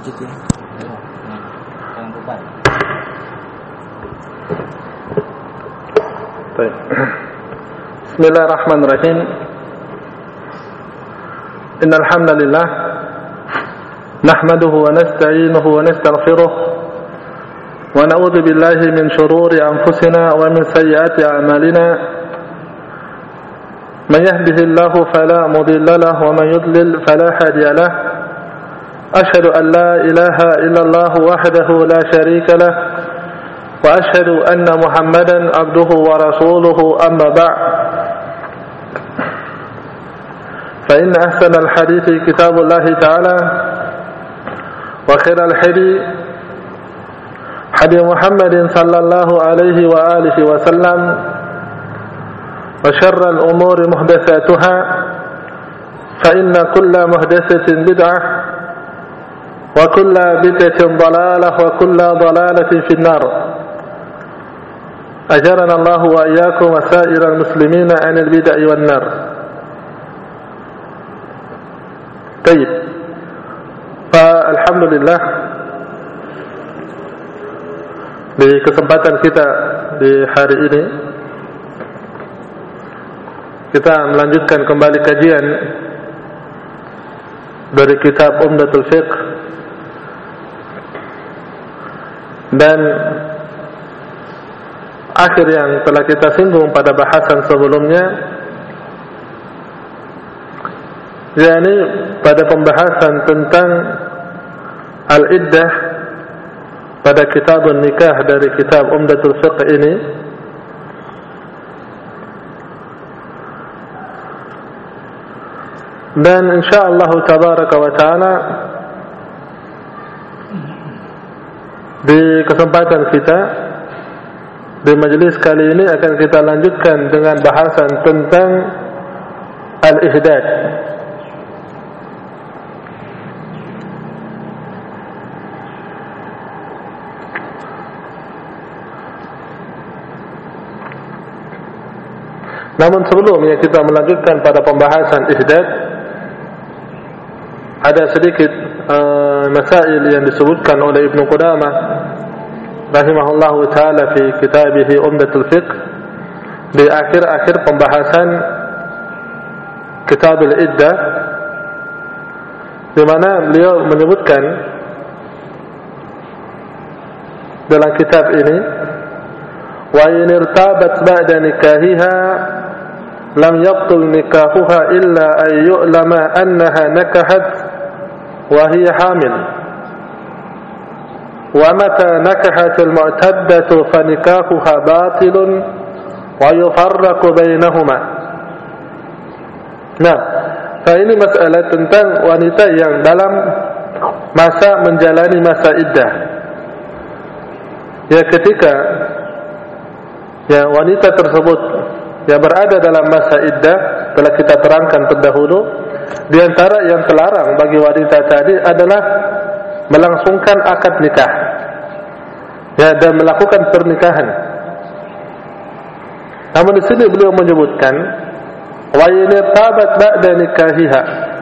Lanjut ya. Jangan lupa. Baik. Bismillahirrahmanirrahim. Innal hamdalillah nahmaduhu wa nasta'inuhu wa nastaghfiruh wa na'udzu billahi min shururi anfusina wa min sayyiati a'malina. Man yahdihillahu fala mudilla lahu wa man yudlil fala hadiya lahu. Ashhadu an la ilaha illallah wahdahu la sharika lahu wa ashhadu anna Muhammadan abduhu wa rasuluhu amma ba'd. Fa inna ahsanal hadithi kitabullah ta'ala wa khairal hadi hadi Muhammadin sallallahu alaihi wa alihi wa sallam wa syarral umuri muhdatsatuha fa inna kulla muhdatsatin bid'ah wa kulla bid'atin dhalalah wa kulla dhalalatin fin nar. Ajarana Allah wa iyyakum wa sa'iral muslimina 'anil bid'ah wan nar. Baik. Alhamdulillah, di kesempatan kita di hari ini kita melanjutkan kembali kajian dari kitab Umdatul Fiqh, dan akhir yang telah kita singgung pada bahasan sebelumnya, yakni pada pembahasan tentang al-iddah pada kitabun nikah dari kitab Umdatul Fiqh ini. Dan insyaallah tabaraka wa taala di kesempatan kita di majelis kali ini akan kita lanjutkan dengan bahasan tentang al-ihdad. Namun sebelumnya kita melanjutkan pada pembahasan ihdad, ada sedikit masail yang disebutkan oleh Ibnu Qudamah rahimahullahu taala fi kitabih Umdatul Fiqh di akhir-akhir pembahasan kitab al-iddah, di mana beliau menyebutkan dalam kitab ini, wa in irtabat ba'da nikahiha lam yabtul nikahuha illa an yu'lama annaha nakahat wa hiya hamil. Wa mata nakahat al-mu'taddatu fa nikahuha batilun wa yufarraqu bainahuma. Nah, ini masalah tentang wanita yang dalam masa menjalani masa iddah. Ya, ketika ya wanita tersebut yang berada dalam masa iddah, telah kita terangkan terdahulu, di antara yang terlarang bagi wanita tadi adalah melangsungkan akad nikah, ya, dan melakukan pernikahan. Namun di sini beliau menyebutkan wa in tabat ba'da nikahiha,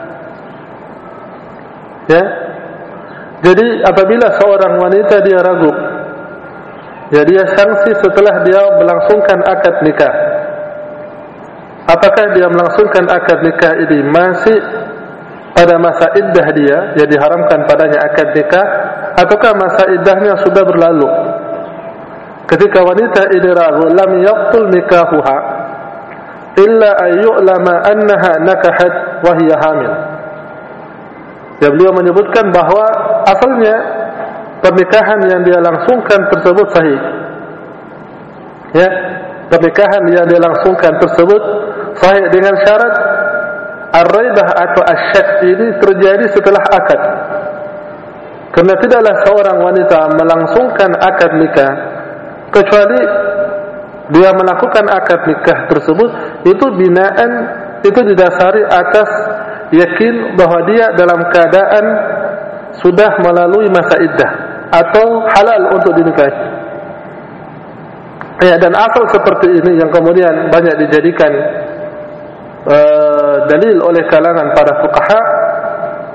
ya, jadi apabila seorang wanita dia ragu, ya, dia sanksi setelah dia melangsungkan akad nikah. Apakah dia melangsungkan akad nikah ini masih pada masa iddah dia, yang diharamkan padanya akad nikah, ataukah masa iddahnya sudah berlalu? Ketika wanita ini ragu, lam yaqtul nikahuha illa ayyulama annaha nakahat wa hiya hamil. Ya, beliau menyebutkan bahwa asalnya pernikahan yang dia langsungkan tersebut sahih. Ya, pernikahan yang dia langsungkan tersebut sahih dengan syarat ar-raibah atau asyak ini terjadi setelah akad. Karena tidaklah seorang wanita melangsungkan akad nikah kecuali dia melakukan akad nikah tersebut itu binaan, itu didasari atas yakin bahwa dia dalam keadaan sudah melalui masa iddah atau halal untuk dinikahi. Ya, dan asal seperti ini yang kemudian banyak dijadikan dalil oleh kalangan para fuqaha,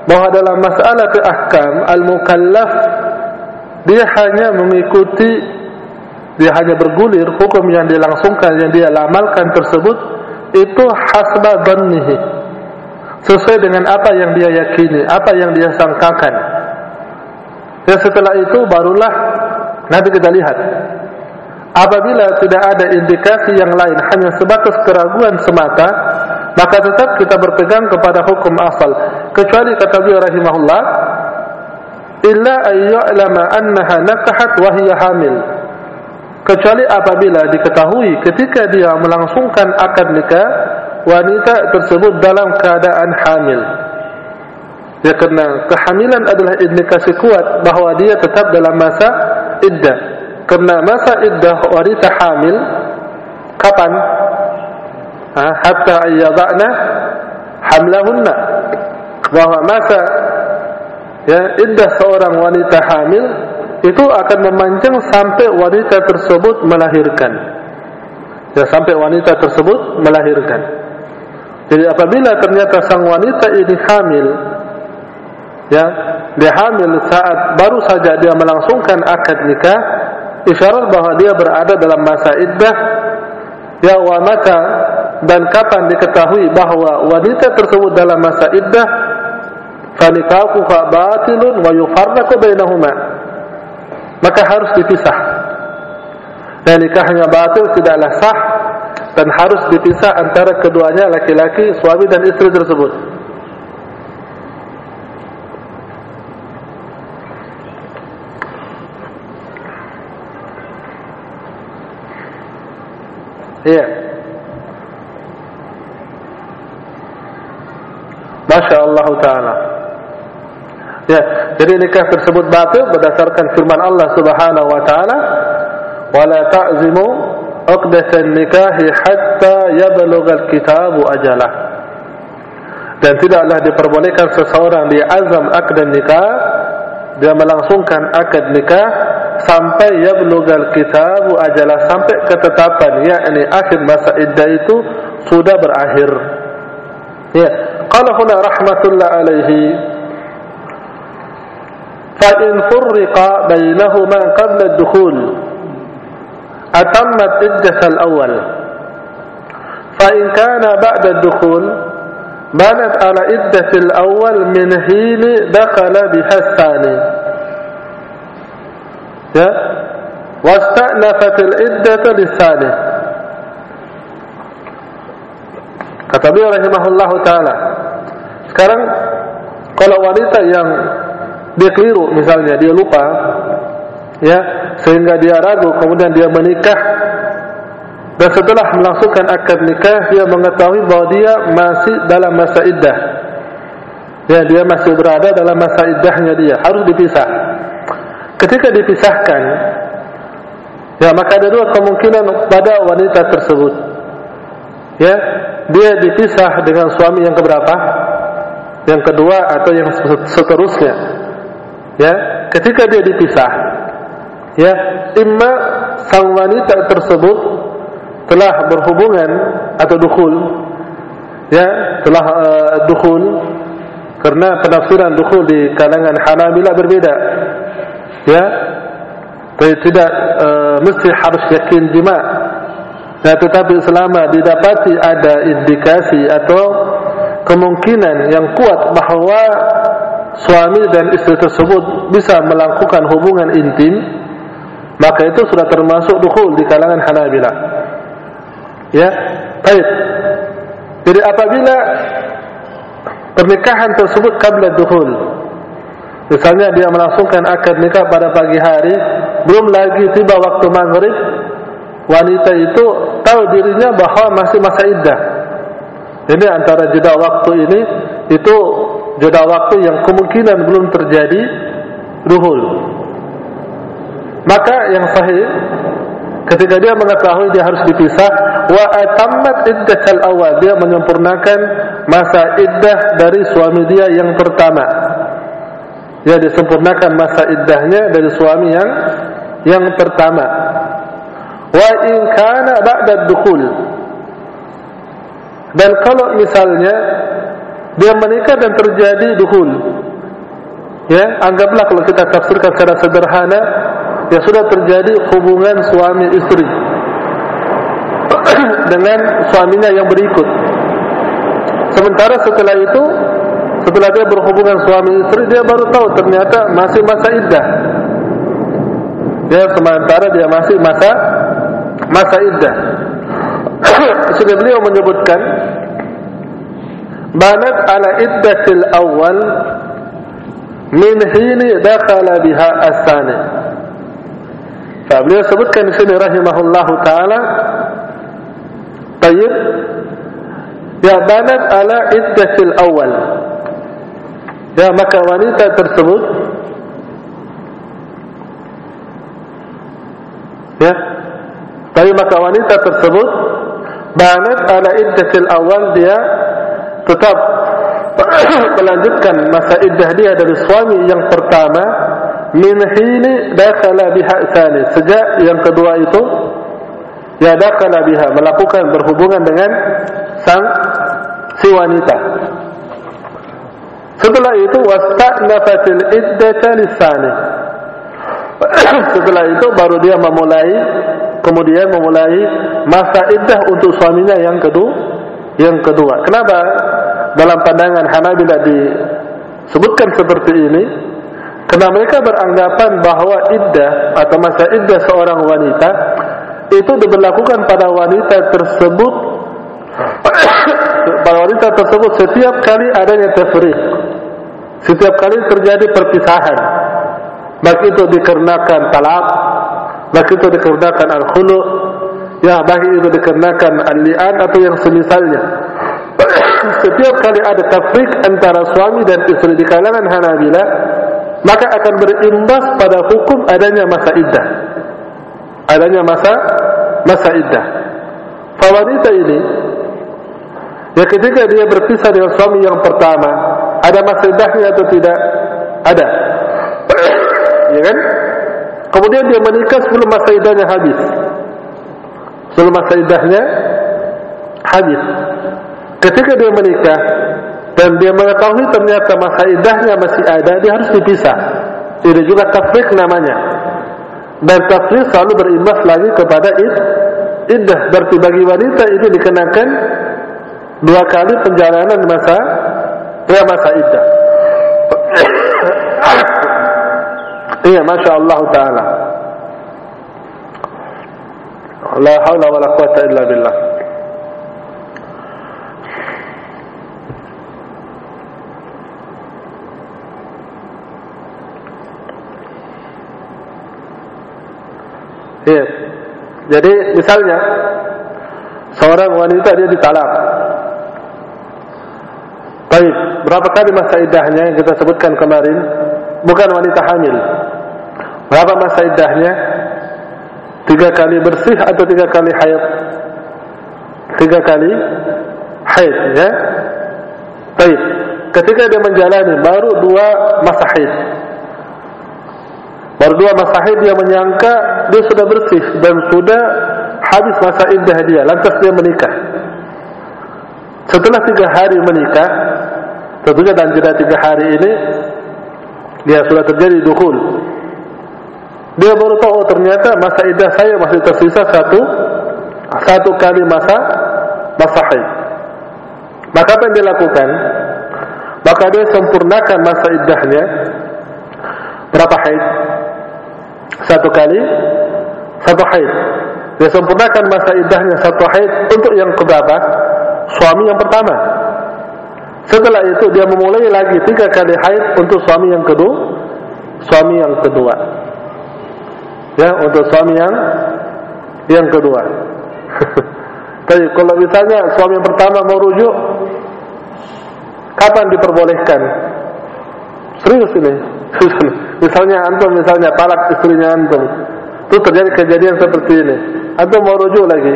bahwa dalam masalah ahkam al-mukallaf dia hanya mengikuti, dia hanya bergulir hukum yang dilangsungkan, yang dia amalkan tersebut itu hasba dhannihi, sesuai dengan apa yang dia yakini, apa yang dia sangkakan. Dan setelah itu barulah nanti kita lihat, apabila tidak ada indikasi yang lain, hanya sebatas keraguan semata, maka tetap kita berpegang kepada hukum asal. Kecuali kata beliau rahimahullah, illa ayya'lama annaha nakahat wa hiya hamil, kecuali apabila diketahui ketika dia melangsungkan akad nikah wanita tersebut dalam keadaan hamil. Ya, karena kehamilan adalah indikasi kuat bahwa dia tetap dalam masa iddah. Karena masa iddah wanita hamil kapan? Hatta ayyada'na hamlahunna, bahwa masa iddah seorang wanita hamil itu akan memanjang sampai wanita tersebut melahirkan. Ya, sampai wanita tersebut melahirkan. Jadi apabila ternyata sang wanita ini hamil, ya, dia hamil saat baru saja dia melangsungkan akad nikah, isyarat bahwa dia berada dalam masa iddah. Ya, wa mata, dan kapan diketahui bahwa wanita tersebut dalam masa iddah, fa nikahuha batilun wa yufarraqu bainahuma, maka harus dipisah. Dan nikahnya batil, tidaklah sah, dan harus dipisah antara keduanya, laki-laki, suami dan istri tersebut. Iya. Masya Allah Ta'ala. Ya, jadi nikah tersebut batil berdasarkan firman Allah Subhanahu Wa Ta'ala, wala ta'zimu uqdatan nikahi hatta yablughal kitabu ajalah. Dan tidaklah diperbolehkan seseorang dia azam akad nikah, dia melangsungkan akad nikah sampai yablughal kitabu ajalah, sampai ketetapan, yakni akhir masa iddah itu sudah berakhir. Ya, qala huna rahmatullah alaihi, fa in furriqa bainahuma qabla ad-dukhul atammat iddah al-awwal, fa in kana ba'da ad-dukhul banat ala iddah al-awwal min hini dakhala biha ath-thani. Ya, wasta'nafat al-iddata lis-thani. Kata beliau rahimahullahu ta'ala, sekarang kalau wanita yang dia keliru, misalnya dia lupa, ya, sehingga dia ragu, kemudian dia menikah, dan setelah melangsungkan akad nikah dia mengetahui bahwa dia masih dalam masa iddah, ya, dia masih berada dalam masa iddahnya, dia harus dipisah. Ketika dipisahkan, ya, maka ada dua kemungkinan pada wanita tersebut. Ya, dia dipisah dengan suami yang keberapa? Yang kedua atau yang seterusnya. Ya, ketika dia dipisah, ya, imma sang wanita tersebut telah berhubungan atau dukhul, ya, telah dukhul, karena penafsiran dukhul di kalangan Hanabilah berbeda. Ya, tidak mesti harus yakin jima'. Nah, tetapi selama didapati ada indikasi atau kemungkinan yang kuat bahwa suami dan istri tersebut bisa melakukan hubungan intim, maka itu sudah termasuk dukhul di kalangan Hanabilah. Ya, baik. Jadi apabila pernikahan tersebut qabla dukhul, misalnya dia melangsungkan akad nikah pada pagi hari, belum lagi tiba waktu maghrib, wanita itu tahu dirinya bahwa masih masa iddah. Ini antara jeda waktu ini, itu jeda waktu yang kemungkinan belum terjadi dukhul. Maka yang sahih, ketika dia mengetahui dia harus dipisah, wa atammat iddatal awal, dia menyempurnakan masa iddah dari suami dia yang pertama. Dia disempurnakan masa iddahnya dari suami yang pertama. Wa in kana ba'da ad-dukhul, dan kalau misalnya dia menikah dan terjadi dukhul. Ya, anggaplah kalau kita tafsirkan secara sederhana, ya sudah terjadi hubungan suami istri dengan suaminya yang berikut. Sementara setelah itu, setelah dia berhubungan suami istri, dia baru tahu ternyata masih masa iddah. Ya, sementara dia masih masa iddah. Sudah beliau menyebutkan banat ala iddatil awal min hini dakhala biha as-sani. Beliau sebutkan di sini rahimahullahu taala, tayyib, ya banat ala iddatil awal. Ya, maka wanita tersebut, ya, tapi maka wanita tersebut banat ala iddatil awal, dia tetap melanjutkan masa iddah dia dari suami yang pertama min hini dakhala biha tsani, sejak yang kedua itu ya dakhala biha, melakukan berhubungan dengan si wanita. Setelah itu wasta'nafatil iddata lisani. Setelah itu baru dia kemudian memulai masa iddah untuk suaminya yang kedua. Kenapa dalam pandangan Hanabilah disebutkan seperti ini? Karena mereka beranggapan bahwa iddah atau masa iddah seorang wanita itu diberlakukan pada wanita tersebut setiap kali adanya tafriq, setiap kali terjadi perpisahan, baik itu dikarenakan talaq, baik itu dikarenakan al-khulu', ya, baik itu dikarenakan al-li'an atau yang semisalnya. Setiap kali ada tafriq antara suami dan istri di kalangan Hanabilah, maka akan berimbas pada hukum adanya masa iddah. Adanya masa iddah. Wanita ini, ya, ketika dia berpisah dengan suami yang pertama, ada masa iddahnya atau tidak? Ada. Ya kan? Kemudian dia menikah sebelum masa iddahnya habis. Sebelum masa iddahnya habis. Ketika dia menikah dan dia mengetahui ternyata masa iddahnya masih ada, dia harus dipisah. Ini juga tafriq namanya. Dan tafriq selalu berimbas lagi kepada iddah. Berarti bagi wanita ini dikenakan 2 kali penjalanan masa iddah. Iya, Masya Allah Ta'ala. La hawla wa la quwata illa billah. Iya. Jadi misalnya seorang wanita dia ditalak. Baik, berapa kali masa iddahnya yang kita sebutkan kemarin? Bukan wanita hamil. Berapa masa iddahnya? 3 kali bersih atau 3 kali haid? 3 kali haid, ya. Baik, ketika dia menjalani baru 2 masa haid. Baru 2 masa haid dia menyangka dia sudah bersih dan sudah habis masa iddah dia, lantas dia menikah. Setelah 3 hari menikah, tentunya dalam jeda 3 hari ini dia sudah terjadi dukhul. Dia baru tahu, oh, ternyata masa iddah saya masih tersisa satu kali masa haid. Maka apa yang dia lakukan? Maka dia sempurnakan masa iddahnya. Berapa haid? 1 kali 1 haid. Dia sempurnakan masa iddahnya 1 haid untuk yang keberapa? Suami yang pertama. Setelah itu dia memulai lagi 3 kali haid untuk suami yang kedua. Ya, untuk suami yang kedua. Tapi kalau misalnya suami yang pertama mau rujuk, kapan diperbolehkan? Serius ini. Misalnya talak istrinya antum, itu terjadi kejadian seperti ini, antum mau rujuk lagi,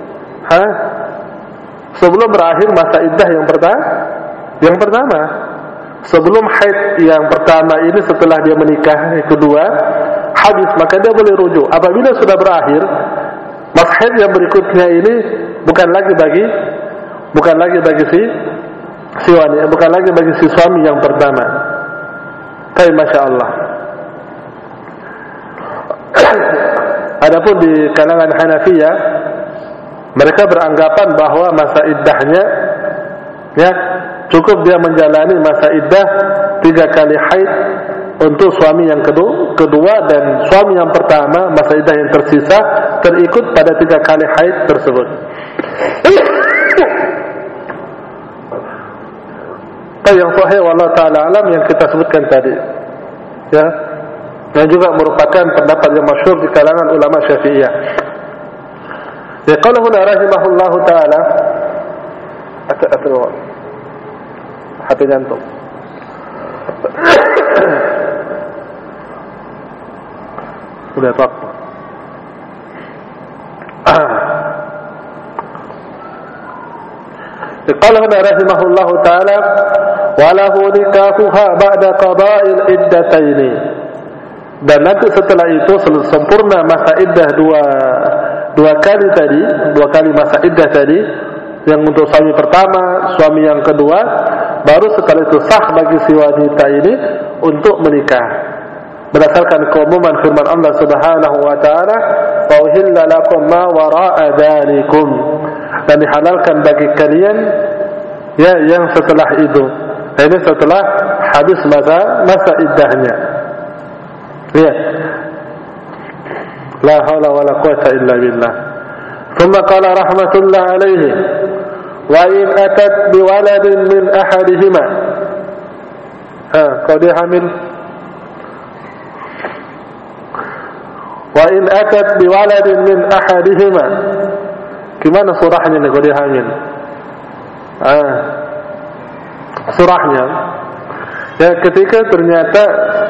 sebelum berakhir masa iddah yang pertama, sebelum haid yang pertama ini, setelah dia menikah yang kedua habis, maka dia boleh rujuk. Apabila sudah berakhir masa haid yang berikutnya ini, bukan lagi bagi si wanita, bukan lagi bagi si suami yang pertama. Tapi masya Allah. Adapun di kalangan Hanafiyah, mereka beranggapan bahwa masa iddahnya, ya, cukup dia menjalani masa iddah 3 kali haid untuk suami yang kedua, dan suami yang pertama masa iddah yang tersisa terikut pada 3 kali haid tersebut. Yang sahih wallahu taala alam yang kita sebutkan tadi, ya, yang juga merupakan pendapat yang masyhur di kalangan ulama Syafi'iyah. Ya, qala huna rahimahullahu taala, hati jantung. Udah waktu. Qala huna rahimahullahu taala wa lahu nikahuha ba'da qada'il iddataini. Dan nanti setelah itu sempurna masa iddah dua kali tadi, 2 kali masa iddah tadi, yang untuk suami pertama, suami yang kedua, baru setelah itu sah bagi si wanita ini untuk menikah. Berdasarkan keumuman firman Allah Subhanahu wa taala, "Wa uhilla lakum ma wara'a dzalikum." Dan dihalalkan bagi kalian, ya, yang setelah itu. Ini setelah habis masa iddahnya. Ya. La haula wala quwwata illa billah. Thumma qala rahmatullah alaihi, wa in atat biwaladin min ahadihima. Kalau dia hamil, wa in atat biwaladin min ahadihima. Gimana surahnya nih kalau dia hamil? Surahnya, ya, ketika ternyata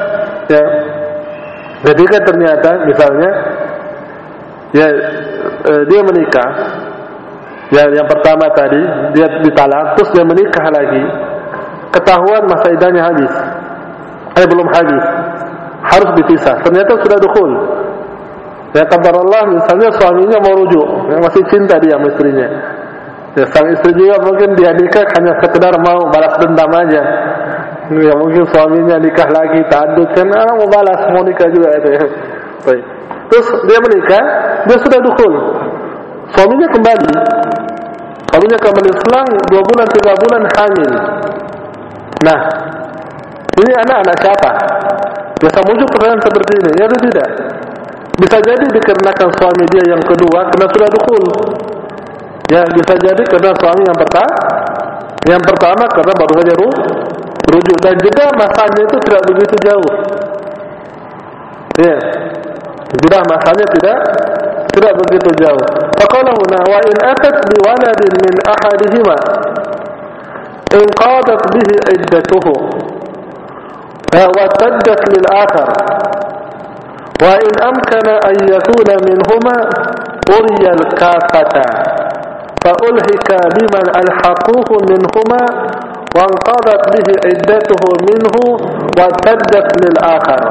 misalnya, ya, dia menikah, ya, yang pertama tadi dia ditalak, terus dia menikah lagi, ketahuan masa iddahnya habis, belum habis, harus dipisah, ternyata sudah dukhul. Ya, qadarullah, misalnya suaminya mau rujuk, ya, masih cinta dia sama istrinya. Ya, sang istri juga mungkin dia nikah hanya sekedar mau balas dendam aja. Ya, mungkin suaminya nikah lagi, ta'addud kan, mau balas, mau nikah juga itu, ya. Baik. Terus dia menikah, dia sudah dukhul. Suaminya kembali selang 2 bulan 3 bulan hamil. Nah, ini anak siapa? Biasa muncul pertanyaan seperti ini, ya atau tidak? Bisa jadi dikarenakan suami dia yang kedua karena sudah dukhul. Ya, bisa jadi karena suami yang pertama karena baru saja rujuk, dan juga masanya itu tidak begitu jauh. Ya, juga masanya tidak begitu jauh. Faqala huna wa in atat biwaladin min ahadihima in qadat bihi iddatuhu wa taddat lil akhar wa in amkana an yakuna minhuma uriya al kafata fa ulhika biman alhaquhu minhuma wa anqadat bihi iddatuhu minhu wa taddat lil akhar.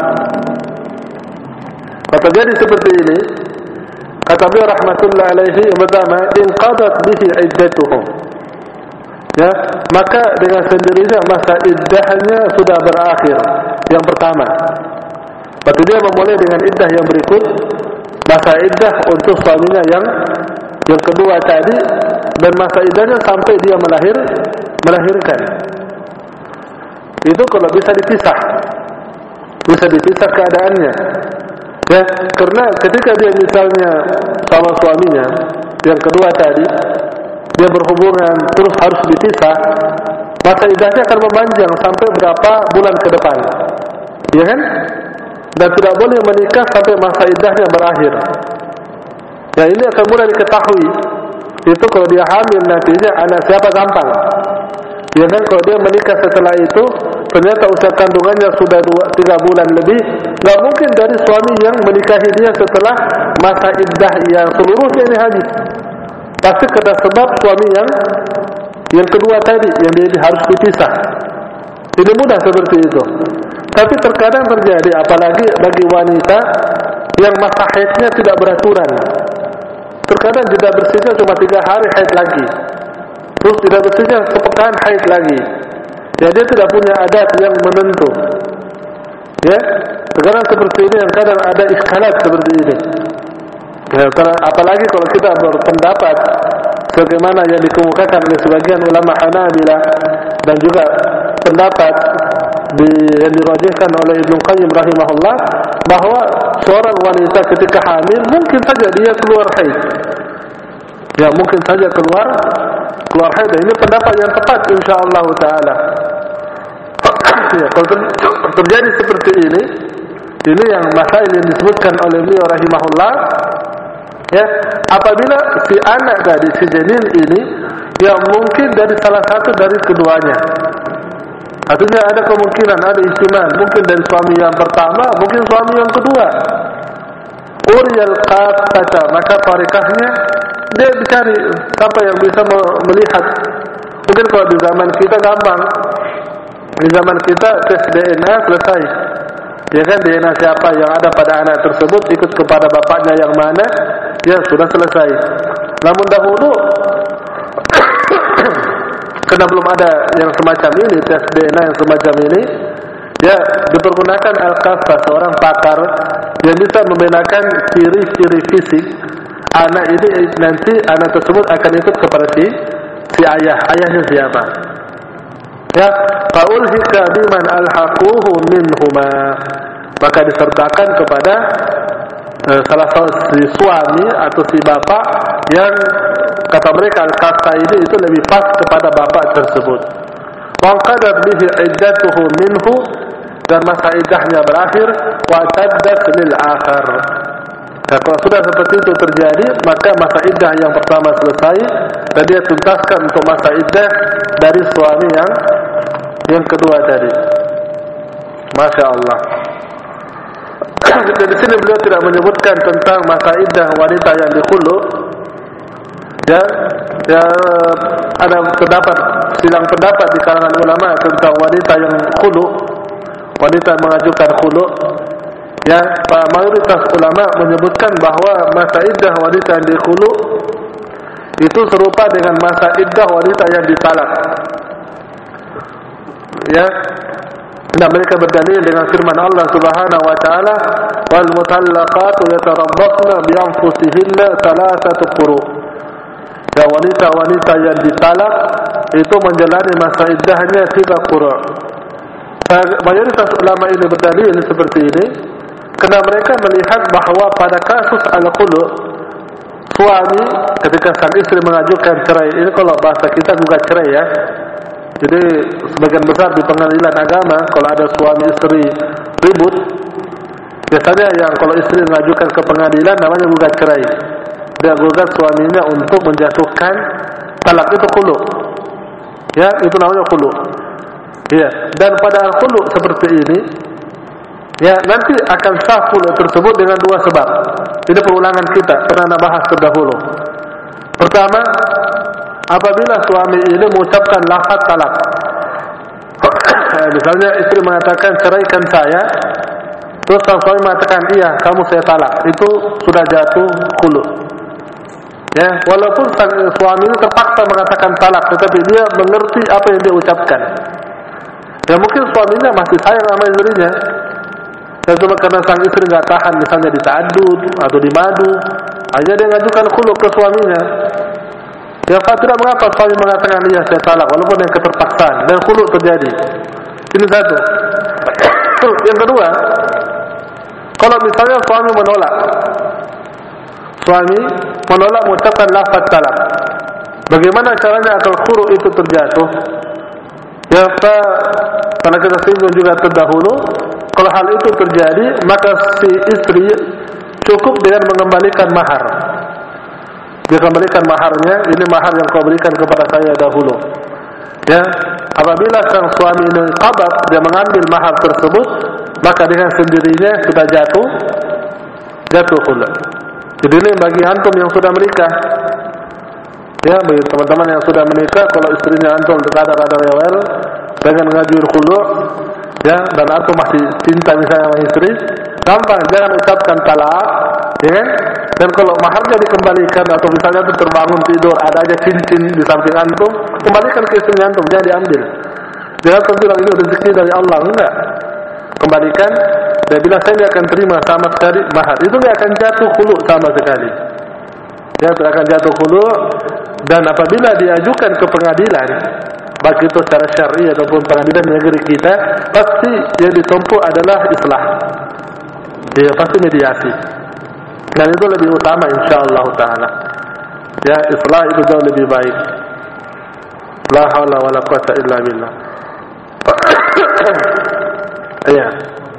Maka jadi seperti ini, kata beliau rahmatullah alaihi, yang pertama, in qadat bihi iddatuhu, ya, maka dengan sendirinya masa iddahnya sudah berakhir. Yang pertama, berarti dia memulai dengan iddah yang berikut, masa iddah untuk suaminya yang kedua tadi, dan masa iddahnya sampai dia melahirkan. Itu kalau bisa dipisah keadaannya. Ya, karena ketika dia misalnya sama suaminya yang kedua tadi, dia berhubungan terus harus dipisah, masa iddahnya akan memanjang sampai berapa bulan ke depan, ya kan? Dan tidak boleh menikah sampai masa iddahnya berakhir. Ya, ini akan mudah diketahui. Itu kalau dia hamil nantinya anak siapa gampang. Ya kan, kalau dia menikah setelah itu ternyata usia kandungannya sudah 3 bulan lebih, nggak mungkin dari suami yang menikahi dia setelah masa iddah yang seluruhnya ini habis. Pasti karena sebab suami yang kedua tadi yang dia harus dipisah. Tidak mudah seperti itu. Tapi terkadang terjadi, apalagi bagi wanita yang masa haidnya tidak beraturan. Terkadang jeda bersihnya cuma 3 hari haid lagi. terus tidak bersihnya sepekan haid lagi, ya dia tidak punya adat yang menentu. Ya, sekarang seperti ini yang kadang ada iskalat seperti ini. Ya, apalagi kalau kita berpendapat sebagaimana yang dikemukakan oleh sebagian ulama Hanabilah dan juga pendapat yang dirajihkan oleh Ibnu Qayyim rahimahullah, bahwa seorang wanita ketika hamil mungkin saja dia keluar haid. Ya, mungkin saja keluar haid. Ini pendapat yang tepat insyaallah taala. Ya, kalau terjadi seperti ini yang masalah yang disebutkan oleh beliau rahimahullah. Ya, apabila si anak dari si janin ini yang mungkin dari salah satu dari keduanya, artinya ada kemungkinan, ada ihtimal, mungkin dari suami yang pertama, mungkin suami yang kedua. Uriyal qafata, maka tarikahnya dia dicari siapa yang bisa melihat. Mungkin kalau di zaman kita gampang, di zaman kita tes DNA selesai. Ya kan, DNA siapa yang ada pada anak tersebut ikut kepada bapaknya yang mana, ya sudah selesai. Namun dahulu karena belum ada yang semacam ini, tes DNA yang semacam ini, ya dipergunakan al-qafah, seorang pakar yang bisa membedakan ciri-ciri fisik anak ini, nanti anak tersebut akan ikut kepada si ayahnya siapa. Ya, faulhika biman alhaquhu minhuma, maka disertakan kepada salah satu si suami atau si bapak yang kata mereka al-qafah ini itu lebih pas kepada bapak tersebut. Wa qadat bihi iddatuhu minhu, dan masa iddahnya berakhir, wa taddat lil akhar. Dan kalau sudah seperti itu terjadi, maka masa iddah yang pertama selesai dan dia tuntaskan untuk masa iddah dari suami yang kedua tadi. Masya Allah. Di sini beliau tidak menyebutkan tentang masa iddah wanita yang dikhulu. Ya, ada silang pendapat di kalangan ulama tentang wanita yang khulu, wanita mengajukan khulu. Ya, mayoritas ulama menyebutkan bahwa masa iddah wanita yang dikhulu itu serupa dengan masa iddah wanita yang ditalak. Ya, dan mereka berdalil dengan firman Allah Subhanahu wa taala, wal mutallaqatu yatarabbasna bi anfusihinna thalathata quru. Ya, wanita-wanita yang ditalak itu menjalani masa iddahnya 3 quru. Mayoritas ulama ini berdalil seperti ini karena mereka melihat bahwa pada kasus al-khulu, suami ketika sang istri mengajukan cerai, ini kalau bahasa kita gugat cerai ya. Jadi sebagian besar di pengadilan agama kalau ada suami istri ribut, biasanya yang kalau istri mengajukan ke pengadilan namanya gugat cerai. Dia gugat suaminya untuk menjatuhkan talak, itu khulu. Ya, itu namanya khulu. Ya, dan pada khulu seperti ini, ya nanti akan sah khulu tersebut dengan 2 sebab. Ini perulangan kita pernah bahas terdahulu. Pertama, apabila suami ini mengucapkan lafaz talak. Misalnya istri mengatakan ceraikan saya, terus sang suami mengatakan iya kamu saya talak, itu sudah jatuh khulu. Ya, walaupun sang suami ini terpaksa mengatakan talak, tetapi dia mengerti apa yang dia ucapkan. Ya mungkin suaminya masih sayang sama istrinya. Dan cuma karena sang istri nggak tahan, misalnya ditadud atau dimadu, akhirnya dia mengajukan khulu ke suaminya. Ya, tidak mengapa suami mengatakan iya saya talak walaupun yang keterpaksaan dan khulu terjadi. Ini satu. Yang kedua, kalau misalnya suami menolak mengucapkan lafaz talak, bagaimana caranya agar khulu itu terjatuh? Ya, karena kita singgung juga terdahulu, kalau hal itu terjadi maka si istri cukup dengan mengembalikan mahar. Dia kembalikan maharnya, ini mahar yang kau berikan kepada saya dahulu. Ya, apabila sang suami ini qabad, dia mengambil mahar tersebut, maka dengan sendirinya sudah jatuh khulu. Jadi ini bagi antum yang sudah menikah. Ya, bagi teman-teman yang sudah menikah, kalau istrinya antum ada rewel, dengan ngajuin khulu, ya, dan antum masih cinta misalnya sama istri, gampang, jangan ucapkan talak, ya kan? Dan kalau maharnya dikembalikan atau misalnya itu terbangun tidur ada aja cincin di samping antum, kembalikan ke istrinya antum, jangan diambil. Jangan antum bilang ini rezeki dari Allah, enggak. Kembalikan. Dia bilang saya tidak akan terima sama sekali mahar. Itu tidak akan jatuh khulu sama sekali. Ya, tidak akan jatuh khulu. Dan apabila diajukan ke pengadilan, baik itu secara syar'i ataupun pengadilan negeri kita, pasti yang ditempuh adalah islah. Ya, pasti mediasi. Dan itu lebih utama insyaallah taala. Ya, islah itu jauh lebih baik. La haula wala quwwata illa billah. Ya.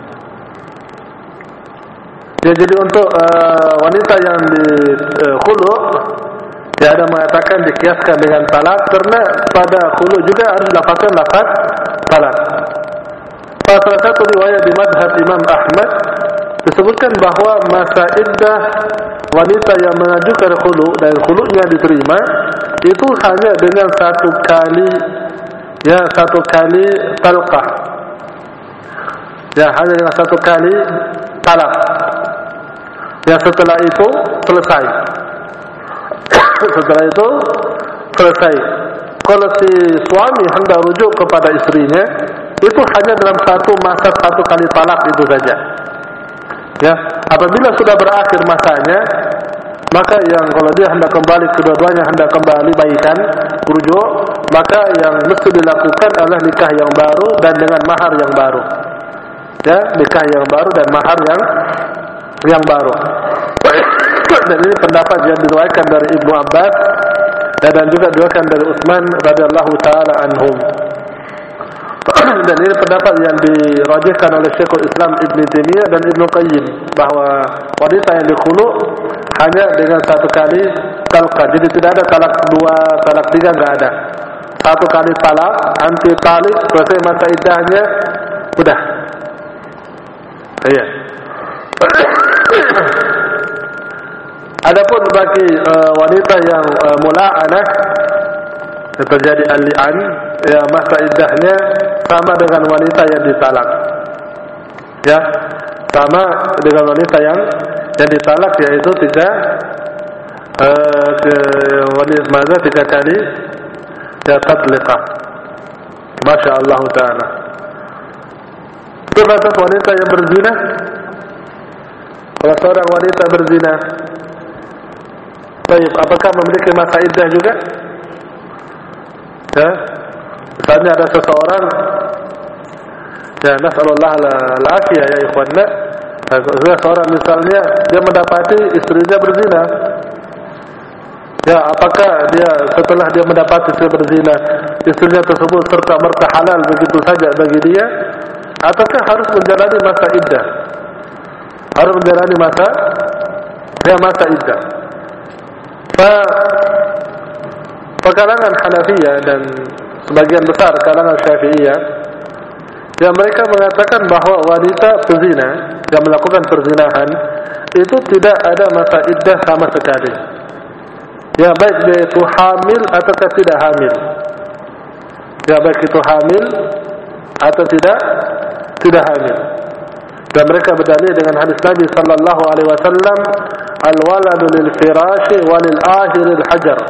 Ya, jadi untuk wanita yang di khulu, ya ada mengatakan dikiaskan dengan talak karena pada khulu juga harus dilafazkan lafaz talak. Pada salah satu riwayat di mazhab Imam Ahmad disebutkan bahwa masa iddah wanita yang mengajukan khulu dan khulunya diterima itu hanya dengan satu kali talqah. Ya, hanya dengan satu kali talak. Ya, setelah itu selesai. Setelah itu selesai. Kalau si suami hendak rujuk kepada istrinya, itu hanya dalam masa satu kali talak itu saja. Ya, apabila sudah berakhir masanya, maka yang kalau dia hendak kembali, kedua-duanya hendak kembali baikan, rujuk, maka yang mesti dilakukan adalah nikah yang baru dan dengan mahar yang baru. Ya, nikah yang baru dan mahar yang baru. Dan ini pendapat yang diriwayatkan dari Ibnu Abbas dan juga diriwayatkan dari Utsman radhiyallahu taala anhum. Dan ini pendapat yang dirajihkan oleh Syekhul Islam Ibnu Taimiyah dan Ibnu Qayyim, bahwa wanita yang dikhulu hanya dengan satu kali talqah. Jadi tidak ada talak dua, talak tiga, enggak ada. Satu kali talak, anti talik, selesai masa iddahnya, udah. Iya. Adapun bagi wanita yang mula'anah, terjadi al-li'an, ya masa iddahnya sama dengan wanita yang ditalak. Ya, sama dengan wanita yang ditalak, yaitu tiga kali ya tatliqah. Masya Allah Taala. Termasuk wanita yang berzina. Kalau seorang wanita berzina, baik, apakah memiliki masa iddah juga? Ya, misalnya ada seseorang, ya nasallallahu al-afiyah ya ikhwanna, seorang misalnya dia mendapati istrinya berzina. Ya, apakah dia setelah dia mendapati istri berzina, istrinya tersebut serta merta halal begitu saja bagi dia, ataukah harus menjalani masa iddah? Harus menjalani masa iddah. Kalangan Hanafiyah dan sebagian besar kalangan Syafi'iyah, yang mereka mengatakan bahwa wanita pezina yang melakukan perzinahan itu tidak ada masa iddah sama sekali. Ya, baik dia itu hamil atau tidak hamil. Ya, baik itu hamil atau tidak hamil. Dan mereka berdalil dengan hadis Nabi sallallahu alaihi wasallam, al-waladu lil firashi wa lil ahir al hajar.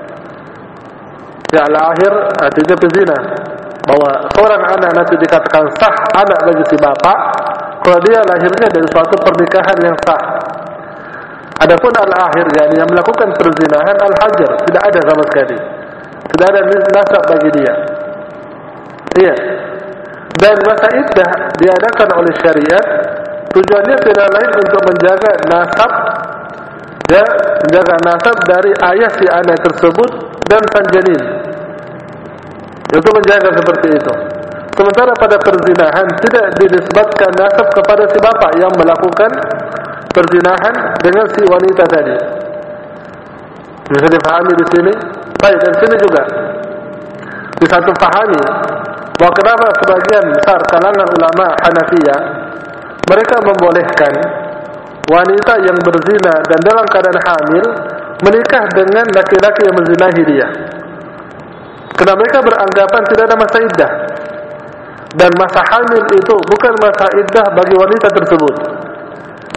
Ya, al-ahir artinya pezina, bahwa seorang anak nanti dikatakan sah anak bagi si bapak kalau dia lahirnya dari suatu pernikahan yang sah. Adapun al-ahir, yani yang melakukan perzinahan, al-hajar, tidak ada sama sekali. Tidak ada nasab bagi dia. Iya. Dan masa iddah diadakan oleh syariat, tujuannya tidak lain untuk menjaga nasab, ya, menjaga nasab dari ayah si anak tersebut dan sang janin. Itu menjaga seperti itu. Sementara pada perzinahan tidak dinisbatkan nasab kepada si bapak yang melakukan perzinahan dengan si wanita tadi. Bisa dipahami di sini? Baik, dan sini juga bisa dipahami bahwa kenapa sebagian besar kalangan ulama Hanafiyah mereka membolehkan wanita yang berzina dan dalam keadaan hamil menikah dengan laki-laki yang menzinahi dia. Karena mereka beranggapan tidak ada masa iddah. Dan masa hamil itu bukan masa iddah bagi wanita tersebut.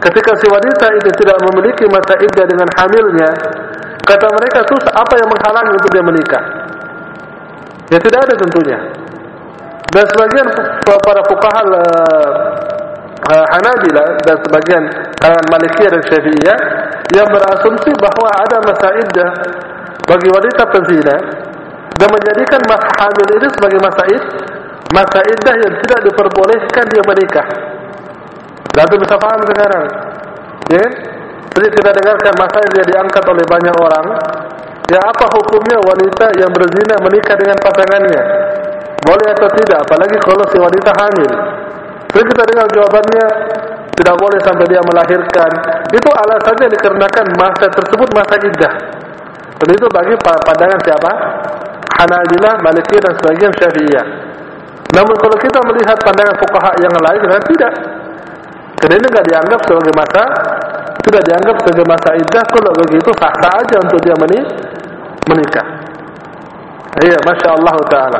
ketika si wanita itu tidak memiliki masa iddah dengan hamilnya, kata mereka, terus apa yang menghalangi untuk dia menikah? Ya tidak ada tentunya. Dan sebagian para fuqaha Hanabilah dan sebagian kalangan Malikiyah dan Syafi'iyah yang berasumsi bahwa ada masa iddah bagi wanita pezina dan menjadikan masa hamil ini sebagai masa iddah yang tidak diperbolehkan dia menikah. Dan itu bisa paham sekarang, ya? Jadi kita dengarkan masalah yang diangkat oleh banyak orang. Ya, apa hukumnya wanita yang berzina menikah dengan pasangannya? Boleh atau tidak? Apalagi kalau si wanita hamil. Jadi kita dengar jawabannya, tidak boleh sampai dia melahirkan. Itu alasannya dikarenakan masa tersebut masa iddah. Dan itu bagi pandangan siapa? Hanabilah, Malikiyah dan sebagian Syafi'iyah. Namun kalau kita melihat pandangan fuqaha yang lain, tidak. Karena ini tidak dianggap sebagai masa, tidak dianggap sebagai masa iddah. Kalau begitu sah-sah aja untuk dia menikah. Iya, Masya Allah Ta'ala.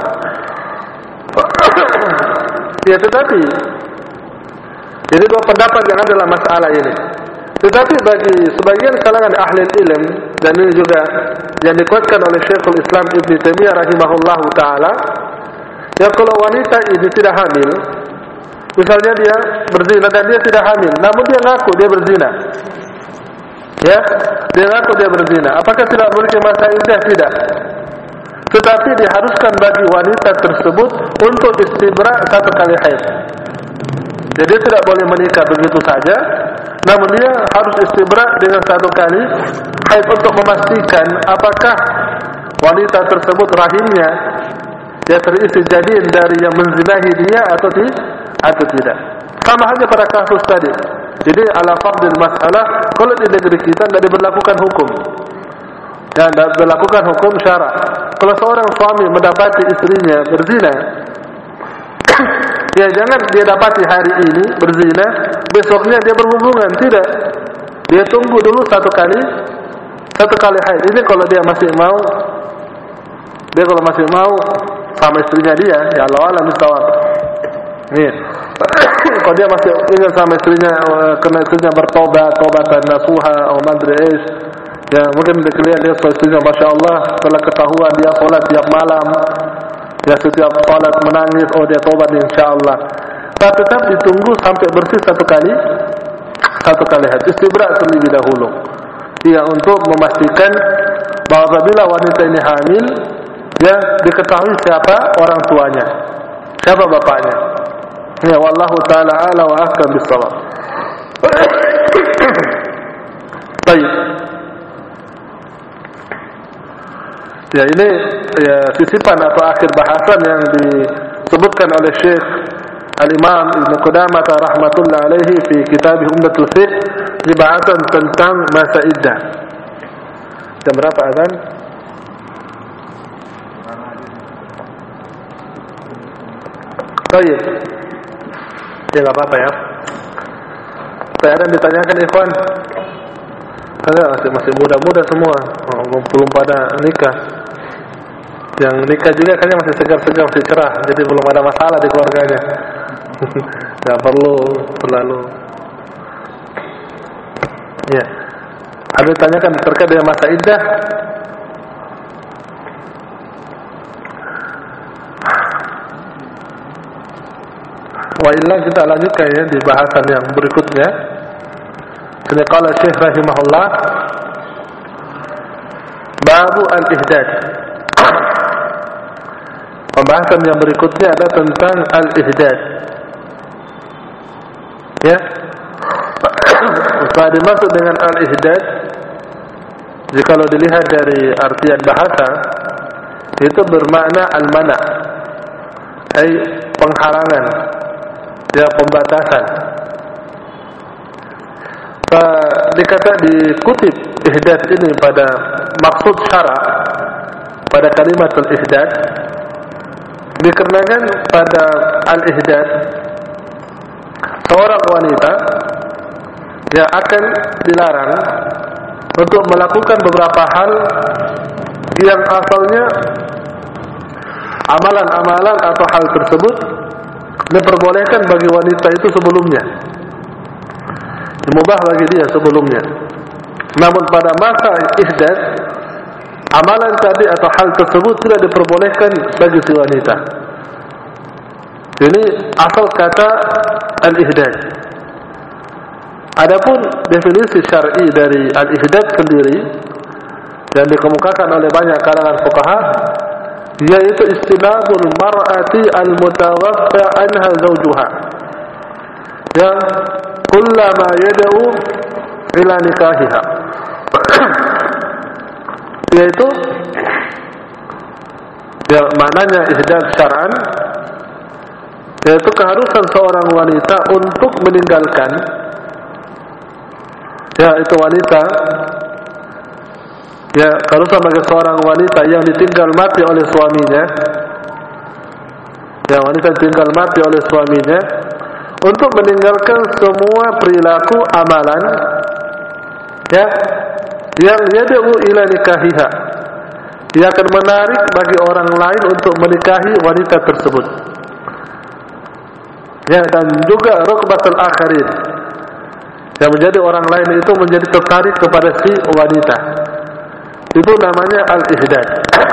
Ya, tetapi jadi dua pendapat yang ada dalam masalah ini. Tetapi bagi sebagian kalangan ahli ilmu, dan ini juga yang dikuatkan oleh Syekhul Islam Ibn Taimiyah rahimahullah ta'ala, ya kalau wanita ini tidak hamil, misalnya dia berzina dan dia tidak hamil, namun dia ngaku dia berzina, ya, dia ngaku dia berzina, apakah tidak memiliki masa iddah? Tidak. Tetapi diharuskan bagi wanita tersebut untuk istibra 1 kali haid. Jadi tidak boleh menikah begitu saja, namun dia harus istibra dengan 1 kali haid untuk memastikan apakah wanita tersebut rahimnya dia terisi jadiin dari yang menzinahi dia atau tidak. Sama halnya pada kasus tadi. Jadi ala fardil masalah, kalau di negeri kita tidak diberlakukan hukum, dan diberlakukan hukum syara. Kalau seorang suami mendapati istrinya berzina, ya jangan dia dapati hari ini berzina, besoknya dia berhubungan, tidak. Dia tunggu dulu 1 kali haid. Ini kalau dia masih mau sama istrinya dia, ya Allah alam bisawab. Nih, kalau dia masih ingin sama istrinya, kena istrinya bertobat, tobatan nasuha atau madris, ya mungkin dilihat dia istrinya, Masya Allah, setelah ketahuan dia sholat tiap malam, ya setiap sholat menangis, oh dia tobat insya Allah. Tapi tetap ditunggu sampai bersih 1 kali haid, istibra terlebih dahulu, ya, untuk memastikan bahwa apabila wanita ini hamil, ya diketahui siapa orang tuanya, siapa bapaknya. Ya, wallahu ta'ala ala wa ahkam bis-shawab. Baik. Ya, ini ya sisipan atau akhir bahasan yang disebutkan oleh Syekh Al-Imam Ibn Qudamah rahmatullah alaihi fi kitab Umdatul Fiqh, di bahasan tentang masa iddah. Jam berapa azan? Baik. Ya enggak apa-apa ya. Saya ada ditanyakan ikhwan. Masih muda-muda semua, belum pada nikah. Yang nikah juga kayaknya masih segar-segar, masih cerah, jadi belum ada masalah di keluarganya. Tidak perlu terlalu. Ya, ada ditanyakan terkait dengan masa iddah. Wa illa kita lanjutkan ya di bahasan yang berikutnya. Jadi qala Syekh rahimahullah, babu al-ihdad. Pembahasan yang berikutnya adalah tentang al-ihdad. Ya. Apa dimaksud dengan al-ihdad? Jika dilihat dari artian bahasa, itu bermakna al-mana', ay penghalangan, ya pembatasan. Dikutip ihdad ini pada maksud syara, pada kalimat al-ihdad, dikarenakan pada al-ihdad seorang wanita yang akan dilarang untuk melakukan beberapa hal yang asalnya amalan-amalan atau hal tersebut diperbolehkan bagi wanita itu sebelumnya. mubah bagi dia sebelumnya. Namun pada masa ihdad, amalan tadi atau hal tersebut tidak diperbolehkan bagi si wanita. Ini asal kata al-ihdad. Adapun definisi syar'i dari al-ihdad sendiri yang dikemukakan oleh banyak kalangan fuqaha, yaitu istinabul mar'ati al-mutawaffa anha zawjuha, yang kullama yad'u ila nikahiha, yaitu ya, maknanya ihdad syar'an, yaitu keharusan seorang wanita untuk meninggalkan, ya itu wanita, ya keharusan bagi seorang wanita yang ditinggal mati oleh suaminya, ya wanita ditinggal mati oleh suaminya, untuk meninggalkan semua perilaku amalan, ya, yang yad'u ila nikahiha, ia akan menarik bagi orang lain untuk menikahi wanita tersebut, ya, dan juga rukbatul akharin, yang menjadi orang lain itu menjadi tertarik kepada si wanita. Itu namanya al-ihdad.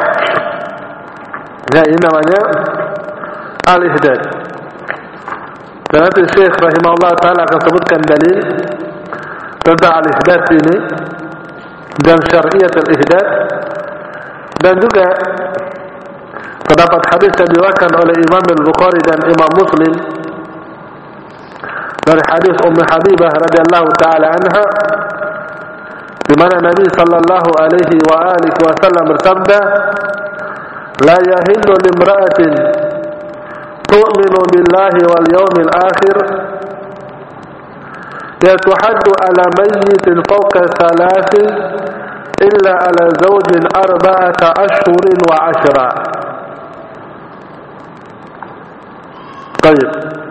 Ya, ini namanya al-ihdad. Dan nanti Syekh rahimahullah ta'ala akan sebutkan dalil tentang al-ihdad ini dan syar'iyat al-ihdad, dan juga terdapat hadis yang diriwayatkan oleh Imam Al-Bukhari dan Imam Muslim dari hadis Ummu Habibah radhiyallahu ta'ala anha, di mana Nabi sallallahu alaihi wa alihi wasallam bersabda, la yahillu limra'atin tu'minu billahi wal yawmil akhir yatuhaddu ala mayyitin fawqa thalathin illa ala zawjin arba'ata ashhurin wa 'ashra. Baik.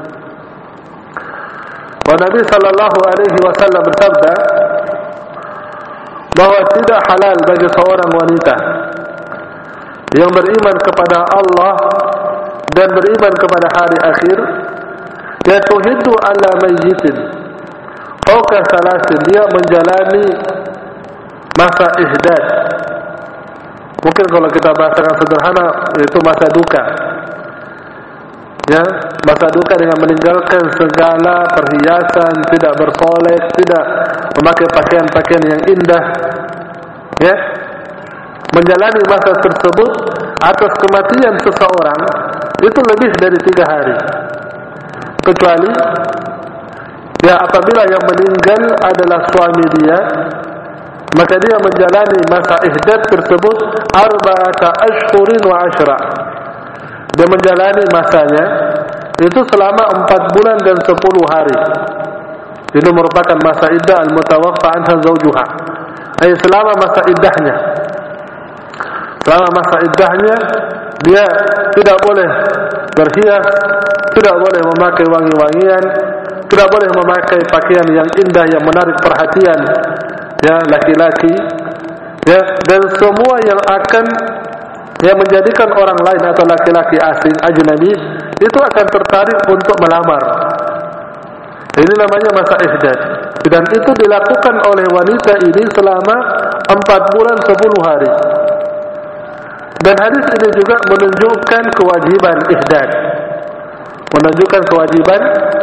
Wa Nabi sallallahu alaihi wasallam bersabda bahwa tidak halal bagi seorang wanita yang beriman kepada Allah dan beriman kepada hari akhir, yatuhiddu ala mayyitin fawqa thalathin, dia menjalani masa ihdad. Mungkin kalau kita bahasakan sederhana, itu masa duka, ya, masa duka dengan meninggalkan segala perhiasan, tidak bersolek, tidak memakai pakaian-pakaian yang indah, ya, menjalani masa tersebut atas kematian seseorang itu lebih dari 3 hari, kecuali ya apabila yang meninggal adalah suami dia, maka dia menjalani masa ihdad tersebut arba'ata ashhurin wa 'ashra. Dia menjalani masanya itu selama 4 bulan dan 10 hari. Itu merupakan masa iddah al-mutawaffa anha zawjuha. Ay selama masa iddahnya. Selama masa iddahnya dia tidak boleh berhias, tidak boleh memakai wangi-wangian, tidak boleh memakai pakaian yang indah yang menarik perhatian, ya, laki-laki, ya, dan semua yang akan yang menjadikan orang lain atau laki-laki asing ajnabi itu akan tertarik untuk melamar. Ini namanya masa ihdad, dan itu dilakukan oleh wanita ini selama 4 bulan 10 hari. Dan hadis ini juga menunjukkan kewajiban ihdad, menunjukkan kewajiban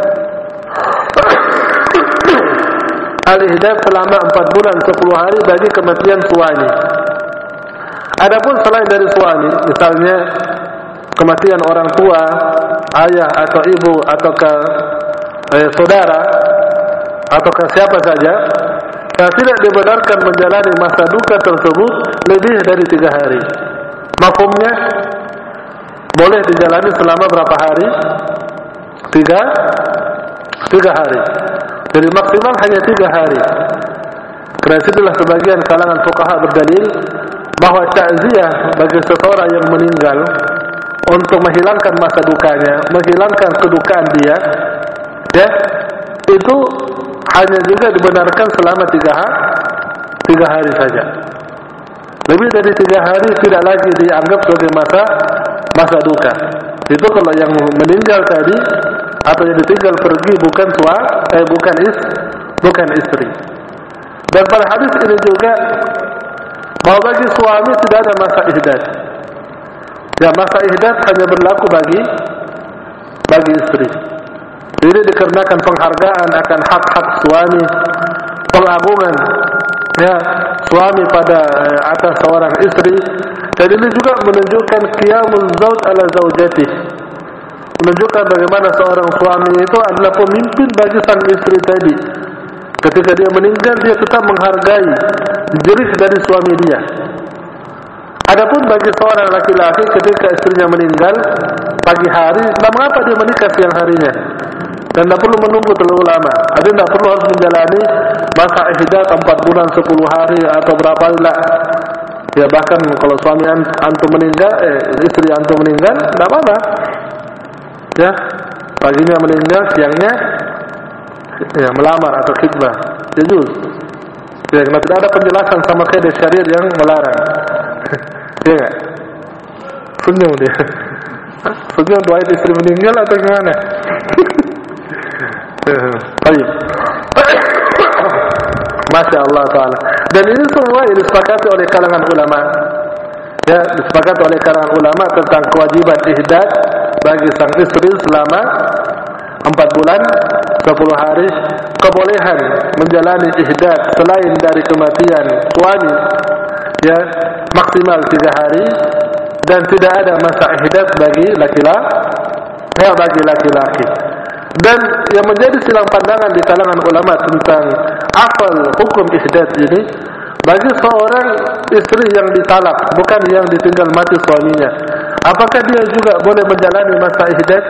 al-ihdad selama 4 bulan 10 hari bagi kematian suami. Adapun selain dari suami, misalnya kematian orang tua, ayah atau ibu, ataukah saudara, ataukah siapa saja, tidak dibenarkan menjalani masa duka tersebut lebih dari 3 hari. Mafhumnya, boleh dijalani selama berapa hari? 3 hari. Jadi maksimal hanya 3 hari. Karena itulah sebagian kalangan fuqaha berdalil bahwa takziah bagi seseorang yang meninggal untuk menghilangkan masa dukanya, menghilangkan kedukaan dia, ya, itu hanya juga dibenarkan selama 3 hari saja. Lebih dari 3 hari tidak lagi dianggap sebagai masa duka. Itu kalau yang meninggal tadi atau yang ditinggal pergi bukan bukan istri. Dan pada hadis ini juga bahwa bagi suami tidak ada masa ihdad. Ya, masa ihdad hanya berlaku bagi istri. Ini dikarenakan penghargaan akan hak-hak suami, pengagungan ya suami pada atas seorang istri. Dan ini juga menunjukkan qiyamul zauj ala zaujati, menunjukkan bagaimana seorang suami itu adalah pemimpin bagi sang istri tadi. Ketika dia meninggal, dia tetap menghargai jerih dari suami dia. Adapun bagi seorang laki-laki ketika istrinya meninggal pagi hari, mengapa dia menikah siang harinya? Dan tidak perlu menunggu terlalu lama. Ada tidak perlu harus menjalani masa ihdad 4 bulan 10 hari atau berapa lah. Ya, bahkan kalau suami antum meninggal, istri antum meninggal, tidak apa-apa. Ya, paginya meninggal, siangnya ya melamar atau khidbah. Jujur. Ya, karena tidak ada penjelasan sama kaidah syariat yang melarang. Ya enggak? Senyum dia. Senyum doain istri meninggal atau gimana? Baik. Masya Allah Ta'ala. Dan ini semua yang disepakati oleh kalangan ulama. Ya, disepakati oleh kalangan ulama tentang kewajiban ihdad bagi sang istri selama 4 bulan 10 hari. Kebolehan menjalani ihdad selain dari kematian suami, ya, maksimal 3 hari. Dan tidak ada masa ihdad bagi laki-laki. Dan yang menjadi silang pandangan di kalangan ulama tentang asal hukum ihdad ini, bagi seorang istri yang ditalak, bukan yang ditinggal mati suaminya, apakah dia juga boleh menjalani masa ihdad?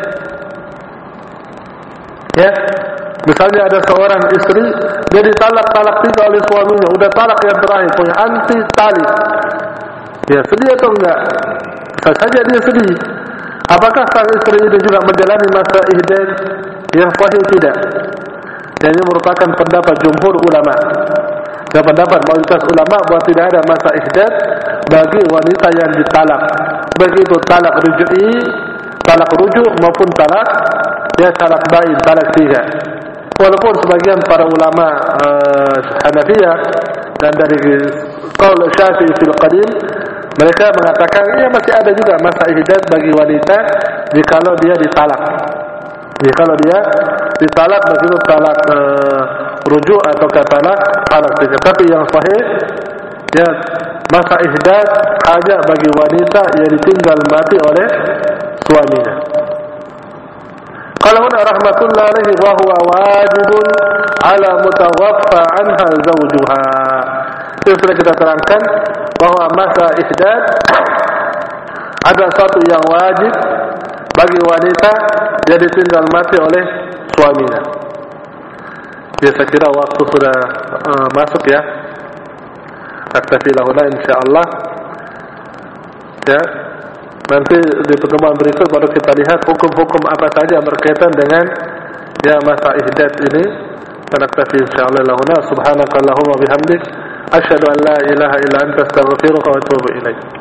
Ya, misalnya ada seorang istri, dia ditalak 3 oleh suaminya, udah talak yang terakhir, punya anti tali. Ya, sedih atau enggak? Bisa saja dia sedih. Apakah sang istri itu juga menjalani masa ihdad? Yang sahih tidak. Dan ini merupakan pendapat jumhur ulama. Dan pendapat mayoritas ulama bahwa tidak ada masa ihdad bagi wanita yang ditalak. Baik itu talak rujui, talak rujuk maupun talak bain, talak 3. Walaupun sebagian para ulama Hanafiyah dan dari qaul Syafi'i fil qadim, mereka mengatakan ia masih ada juga masa ihdad bagi wanita jikalau dia ditalak. Jikalau dia ditalak, begitu talak rujuk atau talak 3. Tapi yang sahih, ya, masa ihdad hanya bagi wanita yang ditinggal mati oleh suaminya. Qala huna rahmatullah alaihi wa huwa wajibun ala mutawaffa anha zawjuha. Itu sudah kita terangkan bahwa masa ihdad ada satu yang wajib bagi wanita yang ditinggal mati oleh suaminya. Ya, saya kira waktu sudah masuk ya. Aktafi lahuna insyaallah. Ya, nanti di pertemuan berikut baru kita lihat hukum-hukum apa saja yang berkaitan dengan ya masa ihdad ini. Aktafi insyaallah lahuna. Subhanakallahumma bihamdik, asyhadu an la ilaha illa anta astaghfiruka wa atubu ilaik.